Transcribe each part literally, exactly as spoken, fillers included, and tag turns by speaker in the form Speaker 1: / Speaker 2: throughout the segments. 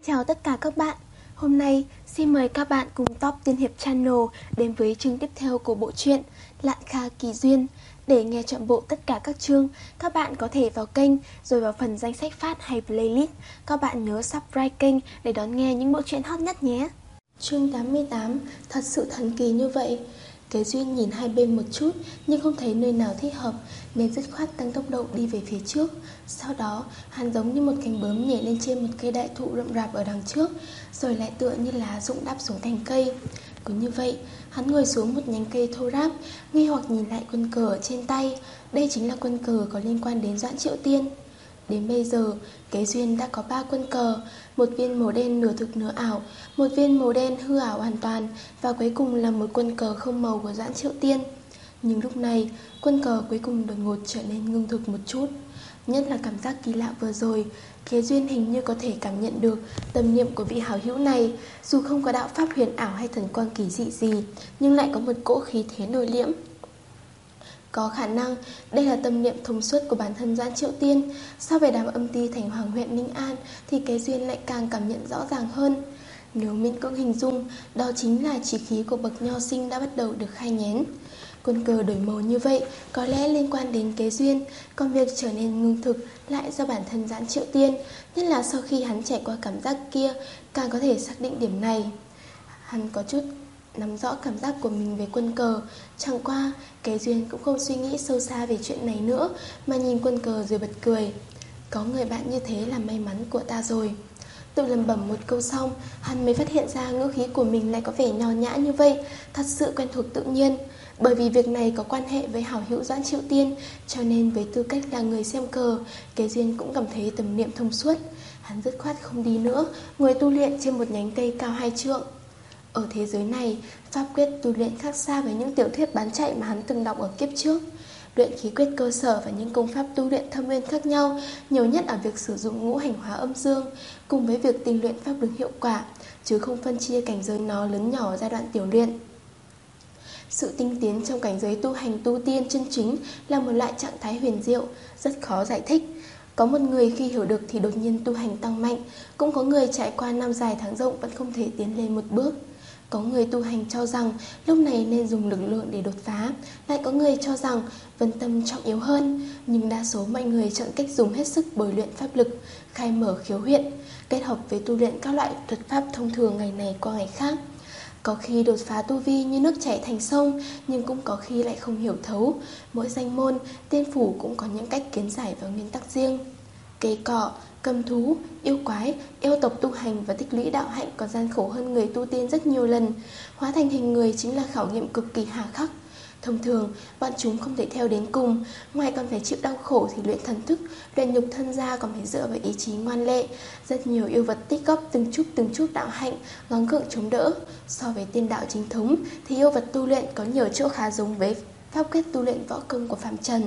Speaker 1: Chào tất cả các bạn. Hôm nay xin mời các bạn cùng Top Tiên Hiệp Channel đến với chương tiếp theo của bộ truyện Lạn Kha Kỳ Duyên. Để nghe trọn bộ tất cả các chương, các bạn có thể vào kênh rồi vào phần danh sách phát hay playlist. Các bạn nhớ subscribe kênh để đón nghe những bộ truyện hot nhất nhé. Chương tám mươi tám. Thật sự thần kỳ như vậy. Kế Duyên nhìn hai bên một chút nhưng không thấy nơi nào thích hợp nên dứt khoát tăng tốc độ đi về phía trước. Sau đó hắn giống như một cánh bướm nhảy lên trên một cây đại thụ rậm rạp ở đằng trước, rồi lại tựa như lá rụng đáp xuống cành cây. Cứ như vậy hắn ngồi xuống một nhánh cây thô ráp, nghi hoặc nhìn lại quân cờ ở trên tay. Đây chính là quân cờ có liên quan đến Doãn Triệu Tiên. Đến bây giờ, Kế Duyên đã có ba quân cờ, một viên màu đen nửa thực nửa ảo, một viên màu đen hư ảo hoàn toàn, và cuối cùng là một quân cờ không màu của Doãn Triệu Tiên. Nhưng lúc này, quân cờ cuối cùng đột ngột trở nên ngưng thực một chút. Nhất là cảm giác kỳ lạ vừa rồi, Kế Duyên hình như có thể cảm nhận được tâm niệm của vị hảo hữu này. Dù không có đạo pháp huyền ảo hay thần quang kỳ dị gì, nhưng lại có một cỗ khí thế nội liễm. Có khả năng đây là tâm niệm thông suốt của bản thân Doãn Triệu Tiên. So với đám âm ty thành Hoàng huyện Ninh An thì Kế Duyên lại càng cảm nhận rõ ràng hơn. Nếu miễn cưỡng hình dung, đó chính là chỉ khí của bậc nho sinh đã bắt đầu được khai nhén. Quân cờ đổi màu như vậy có lẽ liên quan đến Kế Duyên, còn việc trở nên ngưng thực lại do bản thân Doãn Triệu Tiên. Nhất là sau khi hắn trải qua cảm giác kia, càng có thể xác định điểm này. Hắn có chút nắm rõ cảm giác của mình về quân cờ. Chẳng qua Kế Duyên cũng không suy nghĩ sâu xa về chuyện này nữa, mà nhìn quân cờ rồi bật cười. Có người bạn như thế là may mắn của ta rồi. Tự lẩm bẩm một câu xong, hắn mới phát hiện ra ngữ khí của mình lại có vẻ nho nhã như vậy, thật sự quen thuộc tự nhiên. Bởi vì việc này có quan hệ với hảo hữu Doãn Triệu Tiên, cho nên với tư cách là người xem cờ, Kế Duyên cũng cảm thấy tầm niệm thông suốt. Hắn dứt khoát không đi nữa, ngồi tu luyện trên một nhánh cây cao hai trượng. Ở thế giới này, pháp quyết tu luyện khác xa với những tiểu thuyết bán chạy mà hắn từng đọc ở kiếp trước. Luyện khí quyết cơ sở và những công pháp tu luyện thâm uyên khác nhau, nhiều nhất ở việc sử dụng ngũ hành hóa âm dương, cùng với việc tinh luyện pháp lực hiệu quả, chứ không phân chia cảnh giới nó lớn nhỏ ở giai đoạn tiểu luyện. Sự tinh tiến trong cảnh giới tu hành tu tiên chân chính là một loại trạng thái huyền diệu, rất khó giải thích. Có một người khi hiểu được thì đột nhiên tu hành tăng mạnh, cũng có người trải qua năm dài tháng rộng vẫn không thể tiến lên một bước. Có người tu hành cho rằng lúc này nên dùng lực lượng để đột phá, lại có người cho rằng vân tâm trọng yếu hơn. Nhưng đa số mọi người chọn cách dùng hết sức bồi luyện pháp lực, khai mở khiếu huyệt, kết hợp với tu luyện các loại thuật pháp thông thường ngày này qua ngày khác. Có khi đột phá tu vi như nước chảy thành sông, nhưng cũng có khi lại không hiểu thấu. Mỗi danh môn, tiên phủ cũng có những cách kiến giải và nguyên tắc riêng. Cây cỏ, cầm thú, yêu quái, yêu tộc tu hành và tích lũy đạo hạnh còn gian khổ hơn người tu tiên rất nhiều lần. Hóa thành hình người chính là khảo nghiệm cực kỳ hà khắc. Thông thường, bọn chúng không thể theo đến cùng, ngoài còn phải chịu đau khổ thì luyện thần thức, luyện nhục thân ra còn phải dựa vào ý chí ngoan lệ. Rất nhiều yêu vật tích góp từng chút từng chút đạo hạnh, gắng gượng chống đỡ. So với tiên đạo chính thống thì yêu vật tu luyện có nhiều chỗ khá giống với pháp quyết tu luyện võ công của phàm trần.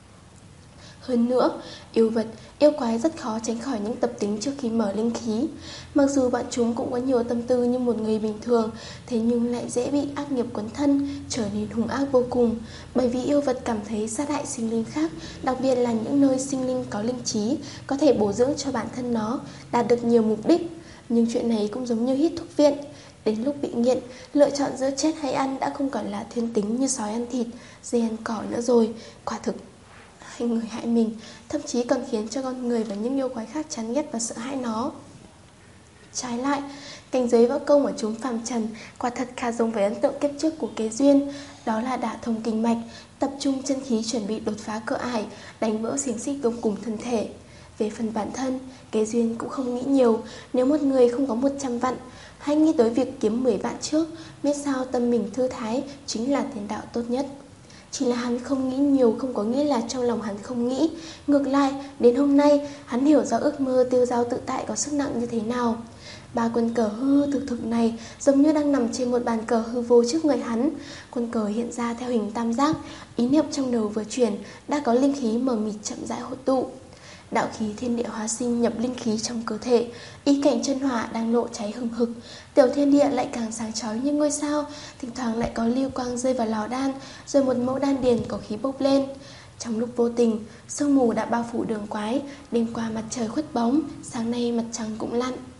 Speaker 1: Hơn nữa, yêu vật, yêu quái rất khó tránh khỏi những tập tính trước khi mở linh khí. Mặc dù bọn chúng cũng có nhiều tâm tư như một người bình thường, thế nhưng lại dễ bị ác nghiệp quấn thân, trở nên hung ác vô cùng. Bởi vì yêu vật cảm thấy sát hại sinh linh khác, đặc biệt là những nơi sinh linh có linh trí, có thể bổ dưỡng cho bản thân nó, đạt được nhiều mục đích. Nhưng chuyện này cũng giống như hít thuốc viện. Đến lúc bị nghiện, lựa chọn giữa chết hay ăn đã không còn là thiên tính như sói ăn thịt, dê ăn cỏ nữa rồi. Quả thực hay người hại mình, thậm chí còn khiến cho con người và những yêu quái khác chán ghét và sợ hãi nó. Trái lại, cảnh giới võ công ở chúng phàm trần quả thật khá giống với ấn tượng kiếp trước của Kế Duyên, đó là đả thông kinh mạch, tập trung chân khí chuẩn bị đột phá cửa ải, đánh vỡ xiềng xích gông cùng thân thể. Về phần bản thân, Kế Duyên cũng không nghĩ nhiều. Nếu một người không có một trăm vạn, hãy nghĩ tới việc kiếm mười vạn trước, biết sao tâm mình thư thái chính là tiền đạo tốt nhất. Chỉ là hắn không nghĩ nhiều không có nghĩa là trong lòng hắn không nghĩ. Ngược lại, đến hôm nay, hắn hiểu rõ ước mơ tiêu dao tự tại có sức nặng như thế nào. Ba quân cờ hư hư thực thực này giống như đang nằm trên một bàn cờ hư vô trước người hắn. Quân cờ hiện ra theo hình tam giác, ý niệm trong đầu vừa chuyển, đã có linh khí mờ mịt chậm rãi hội tụ. Đạo khí thiên địa hóa sinh nhập linh khí trong cơ thể, ý cảnh chân hỏa đang lộ cháy hừng hực, tiểu thiên địa lại càng sáng chói như ngôi sao, thỉnh thoảng lại có lưu quang rơi vào lò đan, rồi một mẫu đan điền có khí bốc lên. Trong lúc vô tình, sương mù đã bao phủ đường quái, đêm qua mặt trời khuất bóng, sáng nay mặt trăng cũng lặn.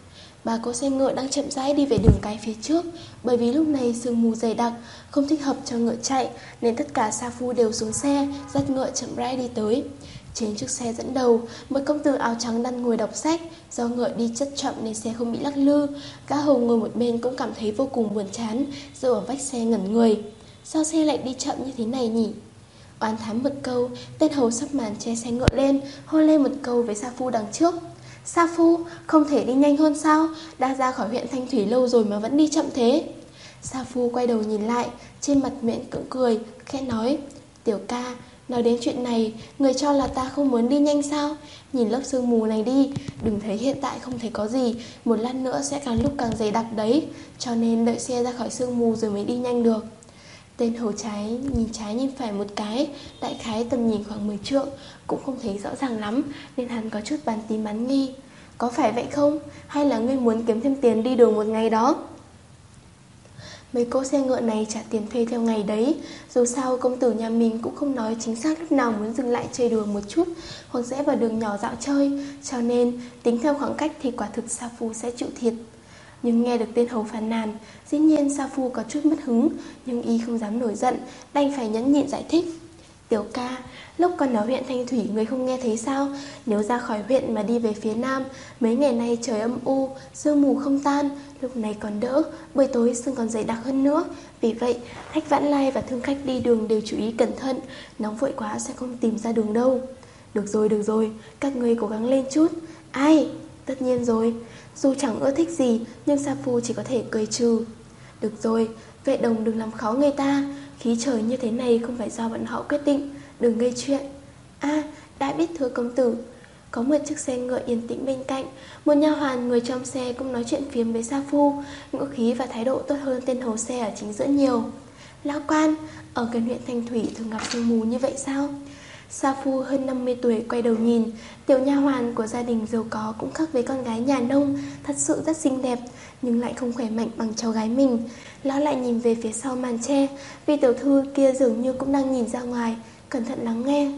Speaker 1: Bà cỗ xe ngựa đang chậm rãi đi về đường cái phía trước. Bởi vì lúc này sương mù dày đặc, không thích hợp cho ngựa chạy, nên tất cả sa phu đều xuống xe, dắt ngựa chậm rãi đi tới. Trên chiếc xe dẫn đầu, một công tử áo trắng đang ngồi đọc sách. Do ngựa đi chất chậm nên xe không bị lắc lư. Gã hầu ngồi một bên cũng cảm thấy vô cùng buồn chán, dựa ở vách xe ngẩn người. Sao xe lại đi chậm như thế này nhỉ? Oán thán một câu, tên hầu sắp màn che xe ngựa lên, hô lên một câu với sa phu đằng trước. Sa phu, không thể đi nhanh hơn sao? Đã ra khỏi huyện Thanh Thủy lâu rồi mà vẫn đi chậm thế. Sa phu quay đầu nhìn lại, trên mặt miệng cưỡng cười, khẽ nói. Tiểu ca, nói đến chuyện này, người cho là ta không muốn đi nhanh sao? Nhìn lớp sương mù này đi, đừng thấy hiện tại không thấy có gì, một lát nữa sẽ càng lúc càng dày đặc đấy. Cho nên đợi xe ra khỏi sương mù rồi mới đi nhanh được. Tên hầu trái nhìn trái nhìn phải một cái, đại khái tầm nhìn khoảng mười trượng, cũng không thấy rõ ràng lắm, nên hắn có chút bán tín bán nghi. Có phải vậy không? Hay là ngươi muốn kiếm thêm tiền đi đường một ngày đó? Mấy cỗ xe ngựa này trả tiền thuê theo ngày đấy. Dù sao công tử nhà mình cũng không nói chính xác lúc nào muốn dừng lại chơi đùa một chút, hoặc rẽ vào đường nhỏ dạo chơi. Cho nên tính theo khoảng cách thì quả thực Sa Phu sẽ chịu thiệt. Nhưng nghe được tên hầu phàn nàn, dĩ nhiên Sa Phu có chút mất hứng, nhưng y không dám nổi giận, đành phải nhẫn nhịn giải thích. Tiểu ca, lúc còn ở huyện Thanh Thủy người không nghe thấy sao? Nếu ra khỏi huyện mà đi về phía nam, mấy ngày nay trời âm u, sương mù không tan, lúc này còn đỡ, buổi tối sương còn dày đặc hơn nữa. Vì vậy, khách vãn lai và thương khách đi đường đều chú ý cẩn thận, nóng vội quá sẽ không tìm ra đường đâu. Được rồi, được rồi, các ngươi cố gắng lên chút. Ai? Tất nhiên rồi. Dù chẳng ưa thích gì, nhưng Sa Phu chỉ có thể cười trừ. Được rồi, vệ đồng đừng làm khó người ta. Khí trời như thế này không phải do bọn họ quyết định, đừng gây chuyện. A, à, đã biết thưa công tử. Có một chiếc xe ngựa yên tĩnh bên cạnh, một nha hoàn người trong xe cũng nói chuyện phiếm với Sa Phu, ngữ khí và thái độ tốt hơn tên hầu xe ở chính giữa nhiều. Lão quan, ở gần huyện Thanh Thủy thường gặp sương mù như vậy sao? Sa Phu hơn năm mươi tuổi quay đầu nhìn, tiểu nha hoàn của gia đình giàu có cũng khác với con gái nhà nông, thật sự rất xinh đẹp, nhưng lại không khỏe mạnh bằng cháu gái mình. Lão lại nhìn về phía sau màn tre, vì tiểu thư kia dường như cũng đang nhìn ra ngoài, cẩn thận lắng nghe.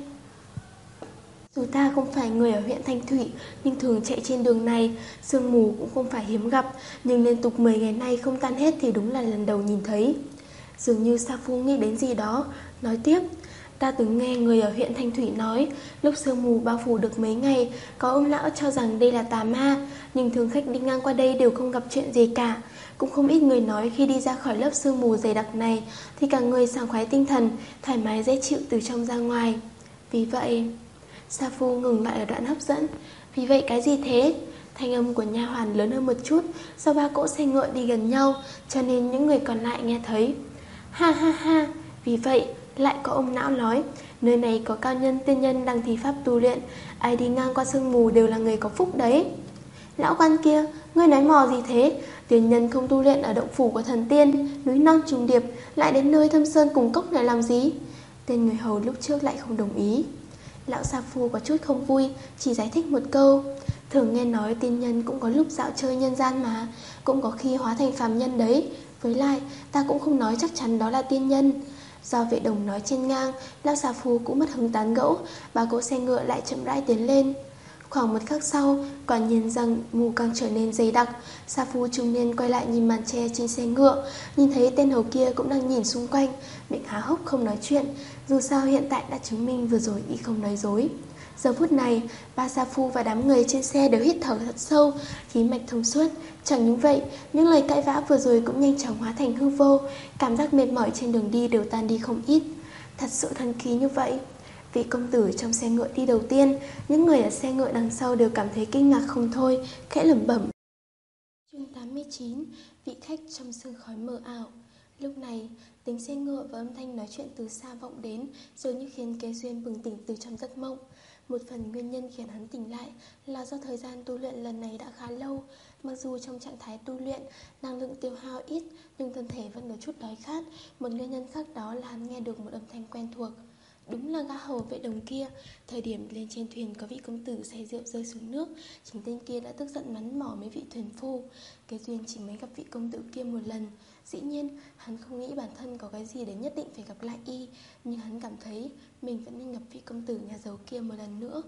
Speaker 1: Dù ta không phải người ở huyện Thanh Thủy, nhưng thường chạy trên đường này, sương mù cũng không phải hiếm gặp, nhưng liên tục mười ngày nay không tan hết thì đúng là lần đầu nhìn thấy. Dường như Sa Phu nghĩ đến gì đó, nói tiếp. Ta từng nghe người ở huyện Thanh Thủy nói, lúc sương mù bao phủ được mấy ngày, có ông lão cho rằng đây là tà ma, nhưng thường khách đi ngang qua đây đều không gặp chuyện gì cả. Cũng không ít người nói khi đi ra khỏi lớp sương mù dày đặc này thì cả người sảng khoái tinh thần, thoải mái dễ chịu từ trong ra ngoài. Vì vậy, Sa Phu ngừng lại ở đoạn hấp dẫn. Vì vậy cái gì thế? Thanh âm của nha hoàn lớn hơn một chút, do ba cỗ xe ngựa đi gần nhau, cho nên những người còn lại nghe thấy. Ha ha ha, vì vậy lại có ông lão nói, nơi này có cao nhân tiên nhân đang thi pháp tu luyện, ai đi ngang qua sương mù đều là người có phúc đấy. Lão quan kia, ngươi nói mò gì thế? Tiên nhân không tu luyện ở động phủ của thần tiên, núi non trùng điệp, lại đến nơi thâm sơn cùng cốc này làm gì? Tên người hầu lúc trước lại không đồng ý. Lão Sa Phu có chút không vui, chỉ giải thích một câu. Thường nghe nói tiên nhân cũng có lúc dạo chơi nhân gian mà, cũng có khi hóa thành phàm nhân đấy. Với lại, ta cũng không nói chắc chắn đó là tiên nhân. Do vệ đồng nói trên ngang, Lão Sa Phu cũng mất hứng tán gẫu, ba cỗ xe ngựa lại chậm rãi tiến lên. Khoảng một khắc sau, quả nhiên rằng mù càng trở nên dày đặc. Sa Phu trung niên quay lại nhìn màn tre trên xe ngựa, nhìn thấy tên hầu kia cũng đang nhìn xung quanh, miệng há hốc không nói chuyện. Dù sao hiện tại đã chứng minh vừa rồi y không nói dối. Giờ phút này, ba Sa Phu và đám người trên xe đều hít thở thật sâu, khí mạch thông suốt. Chẳng những vậy, những lời cãi vã vừa rồi cũng nhanh chóng hóa thành hư vô, cảm giác mệt mỏi trên đường đi đều tan đi không ít. Thật sự thần kỳ như vậy. Vị công tử trong xe ngựa đi đầu tiên, những người ở xe ngựa đằng sau đều cảm thấy kinh ngạc không thôi, khẽ lẩm bẩm. Chương tám mươi chín, vị khách trong sương khói mờ ảo. Lúc này, tiếng xe ngựa và âm thanh nói chuyện từ xa vọng đến, dường như khiến Kế Duyên bừng tỉnh từ trong giấc mộng. Một phần nguyên nhân khiến hắn tỉnh lại là do thời gian tu luyện lần này đã khá lâu. Mặc dù trong trạng thái tu luyện, năng lượng tiêu hao ít, nhưng thân thể vẫn có chút đói khát. Một nguyên nhân khác đó là hắn nghe được một âm thanh quen thuộc. Đúng là gã hầu vệ đồng kia. Thời điểm lên trên thuyền có vị công tử say rượu rơi xuống nước, chính tên kia đã tức giận mắng mỏ mấy vị thuyền phu. Kế Duyên chỉ mới gặp vị công tử kia một lần. Dĩ nhiên hắn không nghĩ bản thân có cái gì để nhất định phải gặp lại y, nhưng hắn cảm thấy mình vẫn nên gặp vị công tử nhà giàu kia một lần nữa.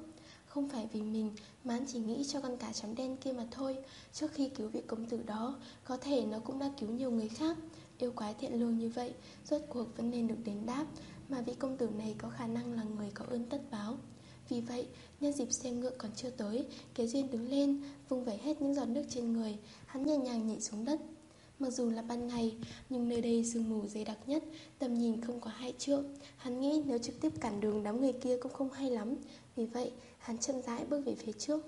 Speaker 1: Không phải vì mình mà hắn chỉ nghĩ cho con cá chấm đen kia mà thôi. Trước khi cứu vị công tử đó, có thể nó cũng đã cứu nhiều người khác. Yêu quái thiện lương như vậy, rốt cuộc vẫn nên được đền đáp. Mà vị công tử này có khả năng là người có ơn tất báo. Vì vậy, nhân dịp xe ngựa còn chưa tới, Kế Duyên đứng lên, vung vẩy hết những giọt nước trên người. Hắn nhẹ nhàng nhảy xuống đất. Mặc dù là ban ngày, nhưng nơi đây sương mù dày đặc nhất, tầm nhìn không có hai trượng. Hắn nghĩ nếu trực tiếp cản đường đám người kia cũng không hay lắm. Vì vậy, hắn chậm rãi bước về phía trước.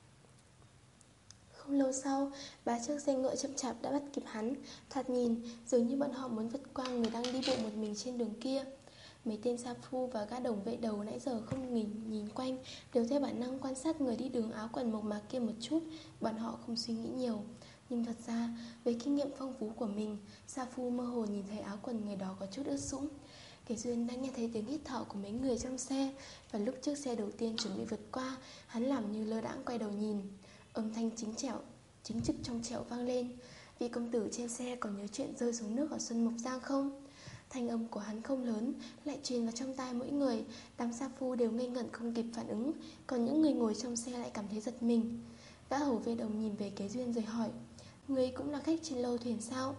Speaker 1: Không lâu sau, ba chiếc xe ngựa chậm chạp đã bắt kịp hắn. Thoạt nhìn, dường như bọn họ muốn vượt qua người đang đi bộ một mình trên đường kia. Mấy tên sa phu và gã đồng vệ đầu nãy giờ không nghỉ nhìn quanh, đều theo bản năng quan sát người đi đường áo quần mộc mạc kia một chút. Bọn họ không suy nghĩ nhiều. Nhưng thật ra, với kinh nghiệm phong phú của mình, sa phu mơ hồ nhìn thấy áo quần người đó có chút ướt sũng. Kế Duyên đã nghe thấy tiếng hít thở của mấy người trong xe. Và lúc chiếc xe đầu tiên chuẩn bị vượt qua, hắn làm như lơ đãng quay đầu nhìn. Âm thanh chính trẻo, chính trực trong trẻo vang lên. Vị công tử trên xe còn nhớ chuyện rơi xuống nước ở Xuân Mộc Giang không? Thanh âm của hắn không lớn, lại truyền vào trong tai mỗi người. Đám sa phu đều ngây ngẩn không kịp phản ứng, còn những người ngồi trong xe lại cảm thấy giật mình. Gã hầu vệ đồng nhìn về Kế Duyên rồi hỏi: "Ngươi cũng là khách trên lâu thuyền sao?"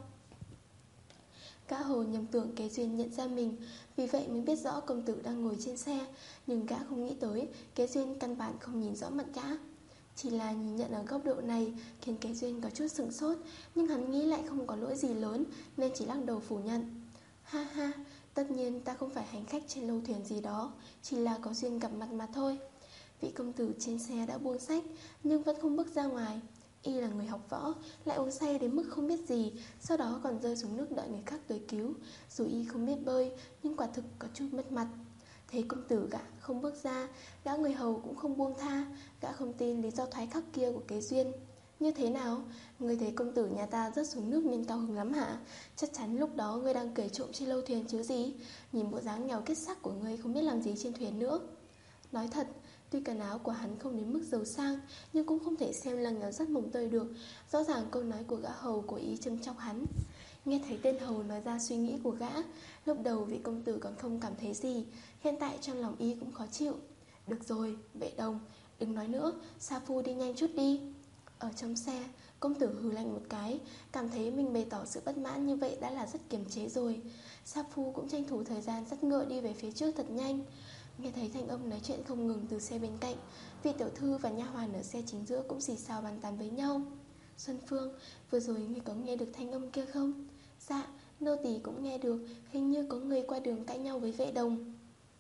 Speaker 1: Gã hầu nhầm tưởng Kế Duyên nhận ra mình, vì vậy mới biết rõ công tử đang ngồi trên xe. Nhưng gã không nghĩ tới Kế Duyên căn bản không nhìn rõ mặt gã. Chỉ là nhìn nhận ở góc độ này khiến Kế Duyên có chút sửng sốt, nhưng hắn nghĩ lại không có lỗi gì lớn nên chỉ lắc đầu phủ nhận. Ha ha, tất nhiên ta không phải hành khách trên lâu thuyền gì đó, chỉ là có duyên gặp mặt mà thôi. Vị công tử trên xe đã buông sách nhưng vẫn không bước ra ngoài. Y là người học võ, lại uống say đến mức không biết gì, sau đó còn rơi xuống nước đợi người khác tới cứu. Dù Y không biết bơi, nhưng quả thực có chút mất mặt. Thấy công tử gã không bước ra, gã người hầu cũng không buông tha. Gã không tin lý do thoái thác kia của Kế Duyên. Như thế nào? Ngươi thấy công tử nhà ta rớt xuống nước nên cao hứng lắm hả? Chắc chắn lúc đó ngươi đang kể trộm trên lâu thuyền chứ gì. Nhìn bộ dáng nghèo kết sắc của ngươi không biết làm gì trên thuyền nữa. Nói thật, tuy quần áo của hắn không đến mức giàu sang, nhưng cũng không thể xem là nghèo rất mồng tơi được. Rõ ràng câu nói của gã hầu cố ý châm chọc hắn. Nghe thấy tên hầu nói ra suy nghĩ của gã, lúc đầu vị công tử còn không cảm thấy gì, hiện tại trong lòng Y cũng khó chịu. Được rồi, vệ đồng, đừng nói nữa, sa phu đi nhanh chút đi. Ở trong xe, công tử hừ lạnh một cái, cảm thấy mình bày tỏ sự bất mãn như vậy đã là rất kiềm chế rồi. Sa phu cũng tranh thủ thời gian dắt ngựa đi về phía trước thật nhanh. Nghe thấy thanh âm nói chuyện không ngừng từ xe bên cạnh, vị tiểu thư và nha hoàn ở xe chính giữa cũng xì xào bàn tán với nhau. Xuân Phương, vừa rồi ngươi có nghe được thanh âm kia không? Dạ, nô tỳ cũng nghe được, hình như có người qua đường cãi nhau với vệ đồng.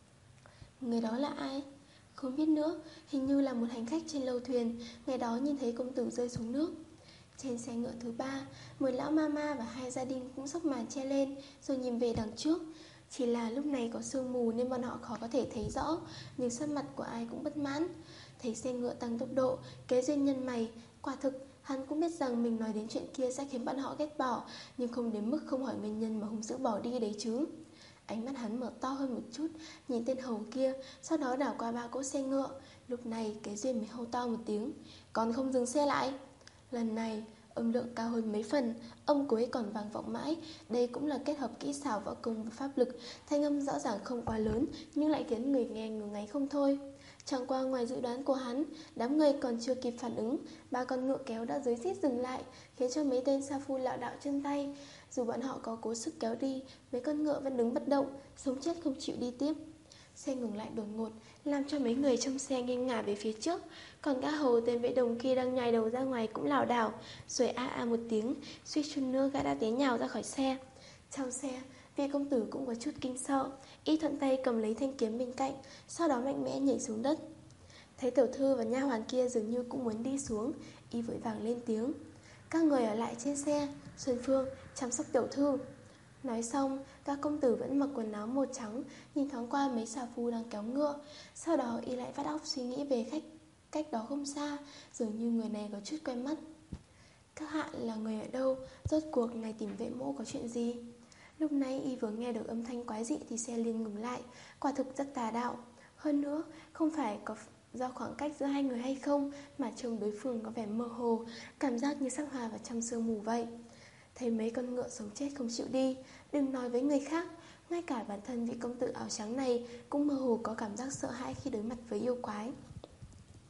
Speaker 1: Người đó là ai? Không biết nữa, hình như là một hành khách trên lâu thuyền, ngày đó nhìn thấy công tử rơi xuống nước. Trên xe ngựa thứ ba, một lão mama và hai gia đình cũng xốc màn che lên, rồi nhìn về đằng trước. Chỉ là lúc này có sương mù nên bọn họ khó có thể thấy rõ, nhưng sắc mặt của ai cũng bất mãn. Thấy xe ngựa tăng tốc độ, Kế Duyên nhân mày. Quả thực, hắn cũng biết rằng mình nói đến chuyện kia sẽ khiến bọn họ ghét bỏ, nhưng không đến mức không hỏi nguyên nhân mà hung dữ bỏ đi đấy chứ. Ánh mắt hắn mở to hơn một chút, nhìn tên hầu kia, sau đó đảo qua ba cỗ xe ngựa. Lúc này Kế Duyên mới hô to một tiếng: "Còn không dừng xe lại!" Lần này âm lượng cao hơn mấy phần, âm cuối còn vang vọng mãi. Đây cũng là kết hợp kỹ xảo võ công và pháp lực. Thanh âm rõ ràng không quá lớn, nhưng lại khiến người nghe ngứa ngáy không thôi. Chẳng qua ngoài dự đoán của hắn, đám người còn chưa kịp phản ứng, ba con ngựa kéo đã rối rít dừng lại, khiến cho mấy tên sa phu lảo đảo chân tay. Dù bọn họ có cố sức kéo đi, mấy con ngựa vẫn đứng bất động, sống chết không chịu đi tiếp. Xe ngừng lại đột ngột, làm cho mấy người trong xe nghiêng ngả về phía trước. Còn gã hầu tên vệ đồng kia đang nhảy đầu ra ngoài cũng lảo đảo, rồi a a một tiếng, suýt chút nữa gã đã té nhào ra khỏi xe. Trong xe, vị công tử cũng có chút kinh sợ, Y thuận tay cầm lấy thanh kiếm bên cạnh, sau đó mạnh mẽ nhảy xuống đất. Thấy tiểu thư và nha hoàn kia dường như cũng muốn đi xuống, Y vội vàng lên tiếng: "Các người ở lại trên xe, Xuân Phương chăm sóc tiểu thư." Nói xong, các công tử vẫn mặc quần áo màu trắng, nhìn thoáng qua mấy xà phu đang kéo ngựa. Sau đó Y lại vắt óc suy nghĩ về khách cách đó không xa, dường như người này có chút quen mắt. Các hạ là người ở đâu? Rốt cuộc ngài tìm vệ mỗ có chuyện gì? Lúc nãy Y vừa nghe được âm thanh quái dị thì xe liền ngừng lại, quả thực rất tà đạo. Hơn nữa, không phải có do khoảng cách giữa hai người hay không, mà trông đối phương có vẻ mơ hồ, cảm giác như sắc hòa vào trong sương mù vậy. Thấy mấy con ngựa sống chết không chịu đi, đừng nói với người khác, ngay cả bản thân vị công tử áo trắng này cũng mơ hồ có cảm giác sợ hãi khi đối mặt với yêu quái.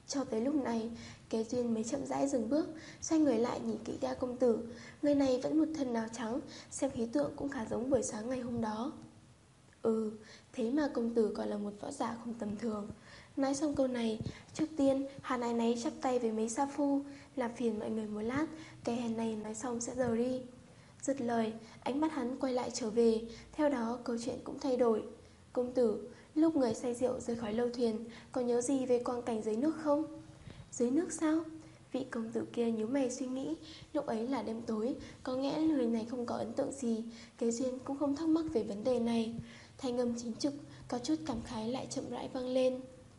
Speaker 1: Cho tới lúc này, Kế Duyên mới chậm rãi dừng bước, xoay người lại nhìn kỹ ga công tử. Người này vẫn một thân áo trắng, xem khí tượng cũng khá giống buổi sáng ngày hôm đó. Ừ, thế mà công tử còn là một võ giả không tầm thường. Nói xong câu này, trước tiên hắn áy náy chắp tay với mấy sa phu, làm phiền mọi người một lát, cái hèn này nói xong sẽ rời đi. Dứt lời, ánh mắt hắn quay lại trở về, theo đó câu chuyện cũng thay đổi. Công tử, lúc người say rượu rời khỏi lâu thuyền, có nhớ gì về quang cảnh dưới nước không? Dưới nước sao? Vị công tử kia nhíu mày suy nghĩ. Lúc ấy là đêm tối, có nghĩa người này không có ấn tượng gì. Kế Duyên cũng không thắc mắc về vấn đề này. Thanh âm chính trực, có chút cảm khái lại chậm rãi vang lên.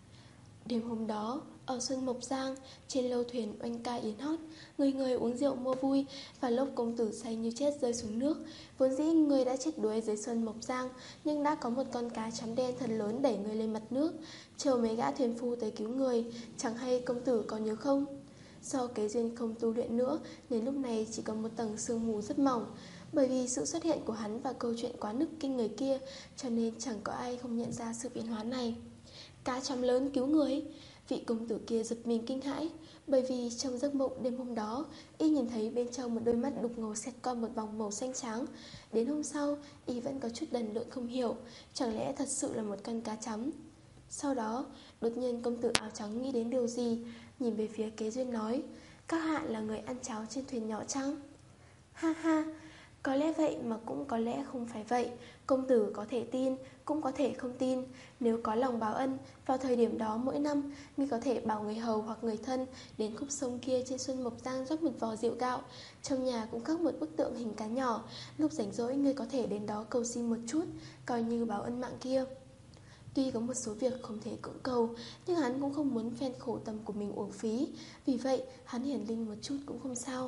Speaker 1: Đêm hôm đó, ở Xuân Mộc Giang, trên lâu thuyền oanh ca yến hót, người người uống rượu mua vui, và lúc công tử say như chết rơi xuống nước. Vốn dĩ người đã chết đuối dưới Xuân Mộc Giang, nhưng đã có một con cá chấm đen thật lớn đẩy người lên mặt nước, chờ mấy gã thuyền phu tới cứu người. Chẳng hay công tử có nhớ không? Do Kế Duyên không tu luyện nữa, nên lúc này chỉ có một tầng sương mù rất mỏng. Bởi vì sự xuất hiện của hắn và câu chuyện quá nức kinh người kia, cho nên chẳng có ai không nhận ra sự biến hóa này. Cá chấm lớn cứu người. Vị công tử kia giật mình kinh hãi, bởi vì trong giấc mộng đêm hôm đó, y nhìn thấy bên trong một đôi mắt đục ngầu xẹt qua một vòng màu xanh trắng. Đến hôm sau, y vẫn có chút đần độn không hiểu, chẳng lẽ thật sự là một con cá chấm. Sau đó, đột nhiên công tử áo trắng nghĩ đến điều gì, nhìn về phía Kế Duyên nói, các hạ là người ăn cháo trên thuyền nhỏ chăng? Ha ha, có lẽ vậy mà cũng có lẽ không phải vậy. Công tử có thể tin, cũng có thể không tin. Nếu có lòng báo ân, vào thời điểm đó mỗi năm, ngươi có thể bảo người hầu hoặc người thân đến khúc sông kia trên Xuân Mộc Giang rót một vò rượu gạo. Trong nhà cũng khắc một bức tượng hình cá nhỏ. Lúc rảnh rỗi ngươi có thể đến đó cầu xin một chút, coi như báo ân mạng kia. Tuy có một số việc không thể cưỡng cầu, nhưng hắn cũng không muốn phen khổ tâm của mình uổng phí. Vì vậy, hắn hiển linh một chút cũng không sao.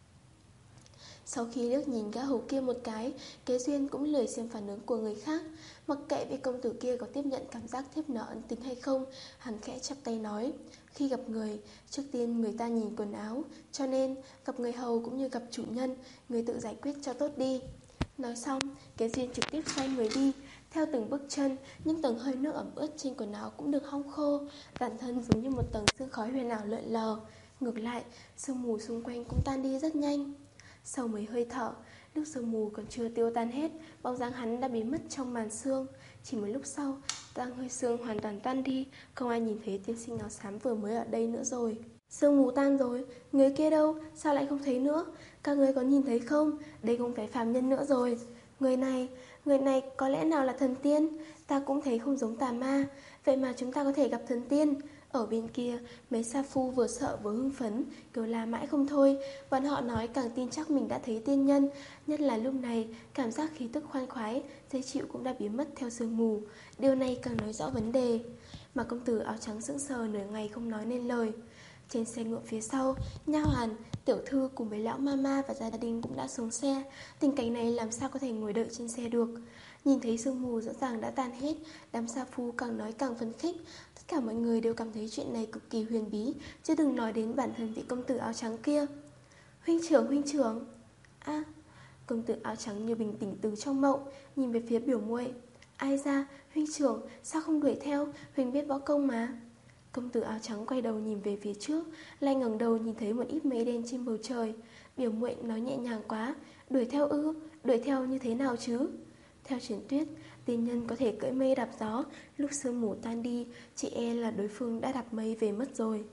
Speaker 1: Sau khi liếc nhìn gã hầu kia một cái, Kế Duyên cũng lười xem phản ứng của người khác. Mặc kệ vị công tử kia có tiếp nhận cảm giác thiếp nợ ân tình hay không, hắn khẽ chắp tay nói, khi gặp người, trước tiên người ta nhìn quần áo, cho nên gặp người hầu cũng như gặp chủ nhân, người tự giải quyết cho tốt đi. Nói xong, Kế Duyên trực tiếp xoay người đi. Theo từng bước chân, những tầng hơi nước ẩm ướt trên quần áo cũng được hong khô, bản thân giống như một tầng sương khói huyền ảo lượn lờ. Ngược lại, sương mù xung quanh cũng tan đi rất nhanh. Sau mấy hơi thở, lúc sương mù còn chưa tiêu tan hết, bóng dáng hắn đã biến mất trong màn sương. Chỉ một lúc sau, tang hơi sương hoàn toàn tan đi, không ai nhìn thấy tiên sinh áo xám vừa mới ở đây nữa rồi. Sương mù tan rồi, người kia đâu, sao lại không thấy nữa? Các người có nhìn thấy không? Đây không phải phàm nhân nữa rồi. Người này, người này có lẽ nào là thần tiên? Ta cũng thấy không giống tà ma. Vậy mà chúng ta có thể gặp thần tiên. Ở bên kia, mấy sa phu vừa sợ vừa hưng phấn, kêu la mãi không thôi. Bọn họ nói càng tin chắc mình đã thấy tiên nhân. Nhất là lúc này, cảm giác khí tức khoan khoái, dễ chịu cũng đã biến mất theo sương mù. Điều này càng nói rõ vấn đề. Mà công tử áo trắng sững sờ nửa ngày không nói nên lời. Trên xe ngựa phía sau, nha hoàn, tiểu thư cùng với lão mama và gia đình cũng đã xuống xe. Tình cảnh này làm sao có thể ngồi đợi trên xe được. Nhìn thấy sương mù rõ ràng đã tan hết, đám sa phu càng nói càng phấn khích. Tất cả mọi người đều cảm thấy chuyện này cực kỳ huyền bí, chứ đừng nói đến bản thân vị công tử áo trắng kia. Huynh trưởng, huynh trưởng. A, à, công tử áo trắng như bình tĩnh từ trong mộng, nhìn về phía biểu muội. Ai ra, huynh trưởng, sao không đuổi theo, huynh biết võ công mà. Công tử áo trắng quay đầu nhìn về phía trước, lại ngẩng đầu nhìn thấy một ít mây đen trên bầu trời. Biểu muội nói nhẹ nhàng quá, đuổi theo ư, đuổi theo như thế nào chứ? Theo truyền thuyết, tiên nhân có thể cưỡi mây đạp gió, lúc sương mù tan đi, chị e là đối phương đã đạp mây về mất rồi.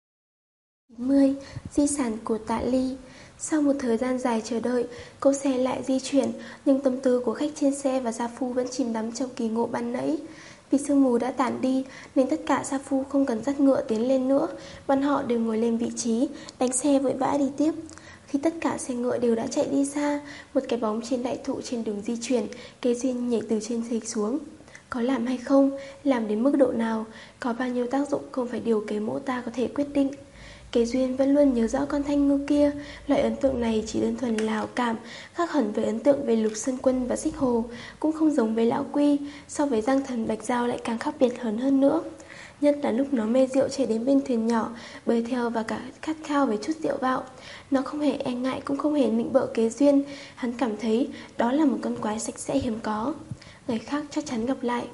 Speaker 1: chín mươi. Di sản của Tạ Ly. Sau một thời gian dài chờ đợi, cỗ xe lại di chuyển, nhưng tâm tư của khách trên xe và gia phu vẫn chìm đắm trong kỳ ngộ ban nãy. Vì sương mù đã tản đi, nên tất cả gia phu không cần dắt ngựa tiến lên nữa, bọn họ đều ngồi lên vị trí, đánh xe vội vã đi tiếp. Khi tất cả xe ngựa đều đã chạy đi xa, một cái bóng trên đại thụ trên đường di chuyển, Kế Duyên nhảy từ trên xe xuống. Có làm hay không, làm đến mức độ nào, có bao nhiêu tác dụng không phải điều kế mẫu ta có thể quyết định. Kế Duyên vẫn luôn nhớ rõ con thanh ngư kia. Loại ấn tượng này chỉ đơn thuần là hảo cảm, khác hẳn với ấn tượng về Lục Sơn Quân và Xích Hồ, cũng không giống với Lão Quy. So với Giang Thần Bạch Giao lại càng khác biệt hơn hơn nữa. Nhất là lúc nó mê rượu chạy đến bên thuyền nhỏ, bơi theo và cả khát khao với chút rượu bạo. Nó không hề e ngại cũng không hề nịnh bợ Kế Duyên. Hắn cảm thấy đó là một con quái sạch sẽ hiếm có. Ngày khác chắc chắn gặp lại.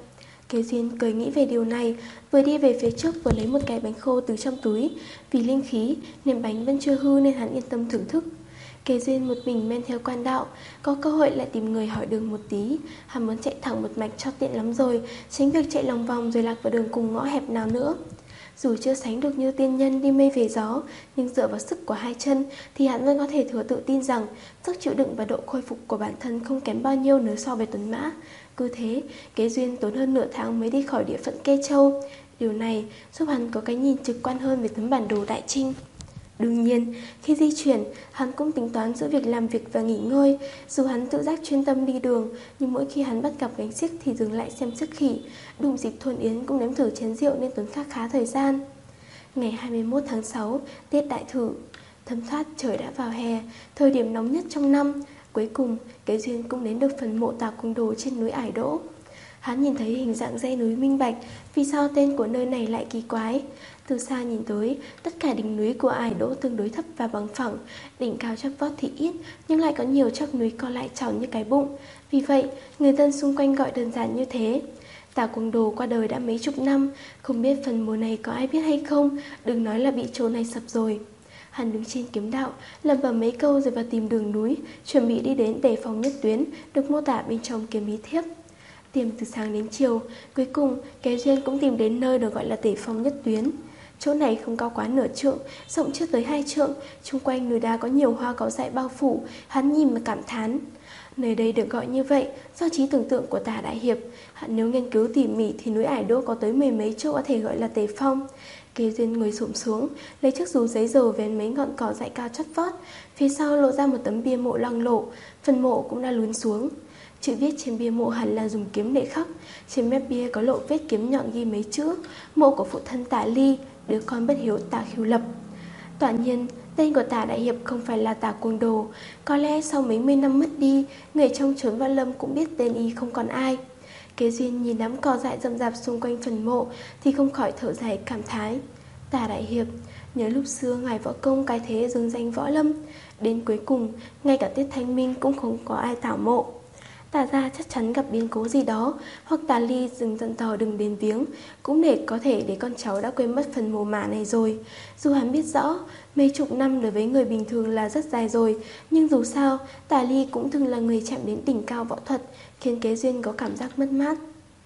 Speaker 1: Kế Duyên cười nghĩ về điều này, vừa đi về phía trước vừa lấy một cái bánh khô từ trong túi. Vì linh khí nên bánh vẫn chưa hư nên hắn yên tâm thưởng thức. Kế Duyên một mình men theo quan đạo, có cơ hội lại tìm người hỏi đường một tí. Hắn muốn chạy thẳng một mạch cho tiện lắm rồi, tránh việc chạy lòng vòng rồi lạc vào đường cùng ngõ hẹp nào nữa. Dù chưa sánh được như tiên nhân đi mây về gió, nhưng dựa vào sức của hai chân thì hắn vẫn có thể thừa tự tin rằng sức chịu đựng và độ khôi phục của bản thân không kém bao nhiêu nếu so với tuấn mã. Cứ thế, Kế Duyên tốn hơn nửa tháng mới đi khỏi địa phận Kê Châu. Điều này giúp hắn có cái nhìn trực quan hơn về tấm bản đồ Đại Trinh. Đương nhiên, khi di chuyển, hắn cũng tính toán giữa việc làm việc và nghỉ ngơi. Dù hắn tự giác chuyên tâm đi đường, nhưng mỗi khi hắn bắt gặp gánh xiếc thì dừng lại xem sức khỉ. Đụng dịp Thuần Yến cũng nếm thử chén rượu nên tốn khá khá thời gian. Ngày hai mươi mốt tháng sáu, Tết Đại Thử. Thấm thoát trời đã vào hè, thời điểm nóng nhất trong năm. Cuối cùng, Kế Duyên cũng đến được phần mộ Tào Cung Đồ trên núi Ải Đỗ. Hắn nhìn thấy hình dạng dãy núi minh bạch, vì sao tên của nơi này lại kỳ quái. Từ xa nhìn tới, tất cả đỉnh núi của Ải Đỗ tương đối thấp và bằng phẳng, đỉnh cao chót vót thì ít, nhưng lại có nhiều chóp núi co lại tròn như cái bụng. Vì vậy, người dân xung quanh gọi đơn giản như thế. Tào Cung Đồ qua đời đã mấy chục năm, không biết phần mộ này có ai biết hay không, đừng nói là bị chỗ này sập rồi. Hắn đứng trên kiếm đạo, lẩm bẩm mấy câu rồi vào tìm đường núi, chuẩn bị đi đến Tề Phong Nhất Tuyến, được mô tả bên trong kiếm bí thiếp. Tìm từ sáng đến chiều, cuối cùng Kế Duyên cũng tìm đến nơi được gọi là Tề Phong Nhất Tuyến. Chỗ này không cao quá nửa trượng, rộng chưa tới hai trượng, xung quanh núi đá có nhiều hoa cỏ dại bao phủ, hắn nhìn mà cảm thán. Nơi đây được gọi như vậy do trí tưởng tượng của Tả Đại Hiệp. Hắn nếu nghiên cứu tỉ mỉ thì núi Ải Đỗ có tới mười mấy chỗ có thể gọi là Tề Phong. Kế Duyên ngồi xổm xuống, lấy chiếc dù giấy dầu vén mấy ngọn cỏ dại cao chót vót, phía sau lộ ra một tấm bia mộ loang lổ, phần mộ cũng đã lún xuống. Chữ viết trên bia mộ hẳn là dùng kiếm để khắc. Trên mép bia có lộ vết kiếm nhọn ghi mấy chữ: mộ của phụ thân Tả Ly, đứa con bất hiếu Tả Khiếu Lập. Quả nhiên, tên của Tả Đại Hiệp không phải là Tả Cung Đồ. Có lẽ sau mấy mươi năm mất đi, người trong chốn Võ Lâm cũng biết tên y không còn ai. Kế Duyên nhìn đám cỏ dại rậm rạp xung quanh phần mộ thì không khỏi thở dài cảm thái. Tả Đại Hiệp, nhớ lúc xưa ngài võ công cái thế dương danh võ lâm, đến cuối cùng ngay cả Tiết Thanh Minh cũng không có ai tảo mộ. Tả ra chắc chắn gặp biến cố gì đó, hoặc Tả Ly dừng dặn dò đừng đến viếng, cũng để có thể để con cháu đã quên mất phần mồ mả này rồi. Dù hắn biết rõ mấy chục năm đối với người bình thường là rất dài rồi, nhưng dù sao Tả Ly cũng từng là người chạm đến đỉnh cao võ thuật, khiến Kế Duyên có cảm giác mất mát.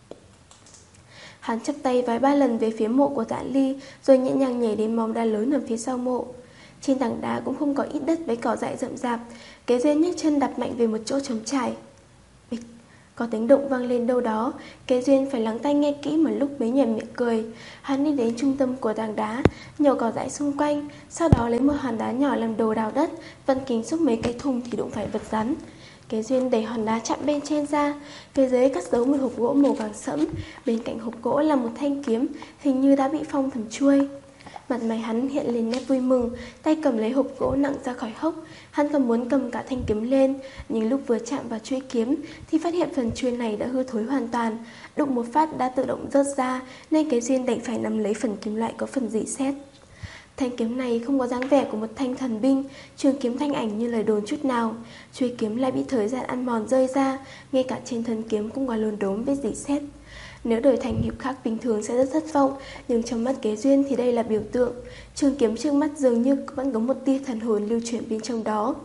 Speaker 1: Hắn chắp tay vái ba lần về phía mộ của Tả Ly, rồi nhẹ nhàng nhảy đến mỏm đá lớn ở phía sau mộ. Trên tảng đá cũng không có ít đất với cỏ dại rậm rạp. Kế Duyên nhấc chân đạp mạnh về một chỗ trống trải. Bịch, có tiếng động vang lên đâu đó. Kế Duyên phải lắng tai nghe kỹ một lúc mới nhoẻn miệng cười. Hắn đi đến trung tâm của tảng đá, nhổ cỏ dại xung quanh, sau đó lấy một hòn đá nhỏ làm đồ đào đất, vặn kính xúc mấy cái thùng thì đụng phải vật rắn. Kế Duyên đẩy hòn đá chạm bên trên ra, phía dưới cắt giấu một hộp gỗ màu vàng sẫm, bên cạnh hộp gỗ là một thanh kiếm, hình như đã bị phong thành chuôi. Mặt mày hắn hiện lên nét vui mừng, tay cầm lấy hộp gỗ nặng ra khỏi hốc. Hắn còn muốn cầm cả thanh kiếm lên, nhưng lúc vừa chạm vào chuôi kiếm thì phát hiện phần chuôi này đã hư thối hoàn toàn, đụng một phát đã tự động rớt ra, nên Kế Duyên đành phải nắm lấy phần kiếm lại có phần rỉ sét. Thanh kiếm này không có dáng vẻ của một thanh thần binh, trường kiếm thanh ảnh như lời đồn chút nào. Chuôi kiếm lại bị thời gian ăn mòn rơi ra, ngay cả trên thân kiếm cũng có lồn đốm vết rỉ sét. Nếu đổi thành hiệp khác bình thường sẽ rất thất vọng, nhưng trong mắt Kế Duyên thì đây là biểu tượng. Trường kiếm trước mắt dường như vẫn có một tia thần hồn lưu chuyển bên trong đó.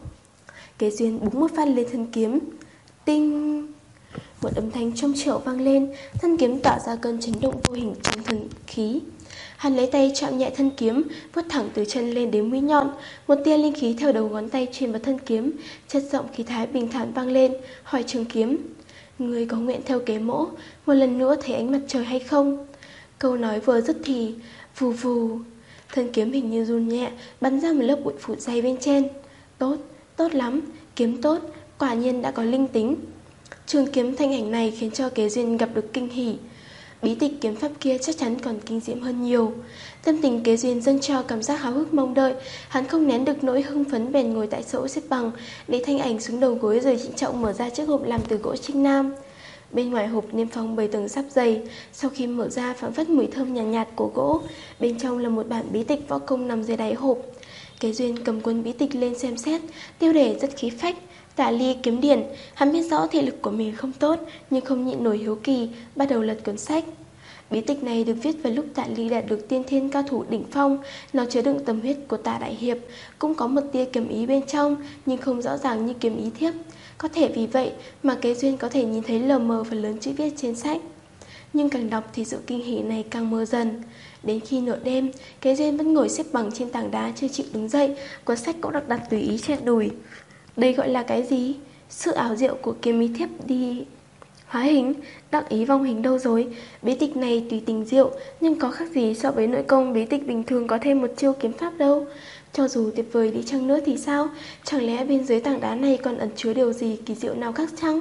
Speaker 1: Kế Duyên búng một phát lên thân kiếm. Tinh! Một âm thanh trong trẻo vang lên, thân kiếm tỏa ra cơn chấn động vô hình trong thần khí. Hắn lấy tay chạm nhẹ thân kiếm, vuốt thẳng từ chân lên đến mũi nhọn, một tia linh khí theo đầu ngón tay truyền vào thân kiếm, chất giọng khí thái bình thản vang lên, hỏi trường kiếm: "Ngươi có nguyện theo kế mỗ, một lần nữa thấy ánh mặt trời hay không?" Câu nói vừa dứt thì vù vù, thân kiếm hình như run nhẹ, bắn ra một lớp bụi phụt dày bên trên. Tốt, tốt lắm, kiếm tốt, quả nhiên đã có linh tính. Trường kiếm thanh ảnh này khiến cho Kế Duyên gặp được kinh hỉ. Bí tịch kiếm pháp kia chắc chắn còn kinh diễm hơn nhiều. Tâm tình Kế Duyên dâng trào cảm giác háo hức mong đợi. Hắn không nén được nỗi hưng phấn, bèn ngồi tại chỗ xếp bằng, để thanh ảnh xuống đầu gối rồi trịnh trọng mở ra chiếc hộp làm từ gỗ trích nam. Bên ngoài hộp niêm phong bảy tầng sáp dày, sau khi mở ra phảng phất mùi thơm nhàn nhạt, nhạt của gỗ. Bên trong là một bản bí tịch võ công nằm dưới đáy hộp. Kế Duyên cầm cuốn bí tịch lên xem xét, tiêu đề rất khí phách: Tả ly kiếm điển, hắn biết rõ thị lực của mình không tốt, nhưng không nhịn nổi hiếu kỳ, bắt đầu lật cuốn sách. Bí tịch này được viết vào lúc Tạ Ly đạt được tiên thiên cao thủ đỉnh phong, nó chứa đựng tâm huyết của Tạ Đại Hiệp, cũng có một tia kiếm ý bên trong, nhưng không rõ ràng như kiếm ý thiếp. Có thể vì vậy mà Kế Duyên có thể nhìn thấy lờ mờ phần lớn chữ viết trên sách. Nhưng càng đọc thì sự kinh hỉ này càng mơ dần. Đến khi nửa đêm, Kế Duyên vẫn ngồi xếp bằng trên tảng đá chưa chịu đứng dậy, cuốn sách cũng được đặt tùy ý trên đùi. Đây gọi là cái gì? Sự ảo diệu của kiếm ý thiếp đi hóa hình, đắc ý vong hình đâu rồi? Bí tịch này tùy tình diệu, nhưng có khác gì so với nội công bí tịch bình thường có thêm một chiêu kiếm pháp đâu. Cho dù tuyệt vời đi chăng nữa thì sao? Chẳng lẽ bên dưới tảng đá này còn ẩn chứa điều gì kỳ diệu nào khác chăng?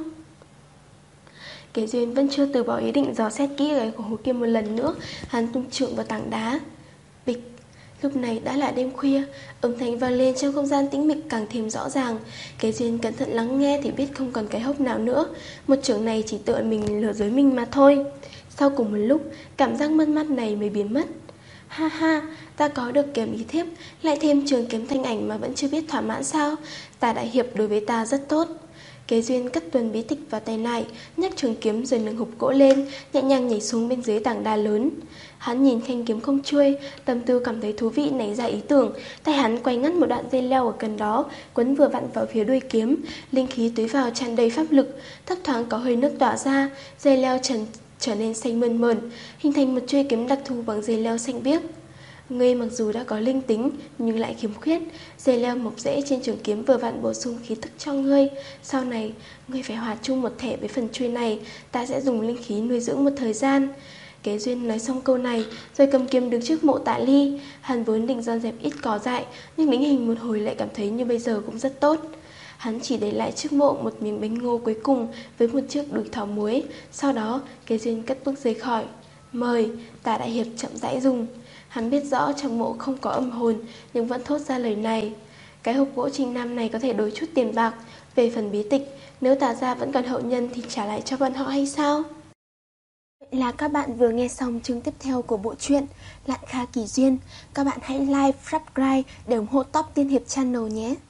Speaker 1: Kế Duyên vẫn chưa từ bỏ ý định dò xét kỹ cái cổ hố kia một lần nữa. Hắn tung trượng vào tảng đá. Bịch. Lúc này đã là đêm khuya, âm thanh vang lên trong không gian tĩnh mịch càng thêm rõ ràng. Kế Duyên cẩn thận lắng nghe thì biết không còn cái hốc nào nữa. Một chưởng này chỉ tựa mình lừa dối mình mà thôi. Sau cùng một lúc, cảm giác mất mát này mới biến mất. Ha ha, ta có được kiếm ý thiếp, lại thêm trường kiếm thanh ảnh mà vẫn chưa biết thỏa mãn sao? Tả Đại Hiệp đối với ta rất tốt. Kế Duyên cất tuần bí tịch vào tay lại, nhấc trường kiếm rồi nâng hộp gỗ lên, nhẹ nhàng nhảy xuống bên dưới tảng đá lớn. Hắn nhìn thanh kiếm không trôi, tâm tư cảm thấy thú vị nảy ra ý tưởng. Tay hắn quay ngắt một đoạn dây leo ở gần đó, quấn vừa vặn vào phía đuôi kiếm, linh khí tưới vào tràn đầy pháp lực, thấp thoáng có hơi nước tỏa ra, dây leo trần trở nên xanh mơn mởn, hình thành một chuôi kiếm đặc thù bằng dây leo xanh biếc. Ngươi mặc dù đã có linh tính nhưng lại khiếm khuyết, dây leo mọc rễ trên trường kiếm vừa vặn bổ sung khí tức cho ngươi. Sau này ngươi phải hòa chung một thể với phần chuôi này, ta sẽ dùng linh khí nuôi dưỡng một thời gian. Kế Duyên nói xong câu này rồi cầm kiếm đứng trước mộ Tạ Ly. Hắn vốn định dọn dẹp ít cỏ dại, nhưng định hình một hồi lại cảm thấy như bây giờ cũng rất tốt. Hắn chỉ để lại trước mộ một miếng bánh ngô cuối cùng với một chiếc đùi thỏ muối. Sau đó Kế Duyên cất bước rời khỏi. Mời. Tả Đại Hiệp chậm rãi dùng. Hắn biết rõ trong mộ không có âm hồn, nhưng vẫn thốt ra lời này. Cái hộp gỗ Trinh Nam này có thể đổi chút tiền bạc. Về phần bí tịch, nếu Tả gia vẫn còn hậu nhân thì trả lại cho bọn họ hay sao? Vậy là các bạn vừa nghe xong chương tiếp theo của bộ truyện Lạn Kha Kỳ Duyên. Các bạn hãy like, subscribe để ủng hộ Top Tiên Hiệp Channel nhé.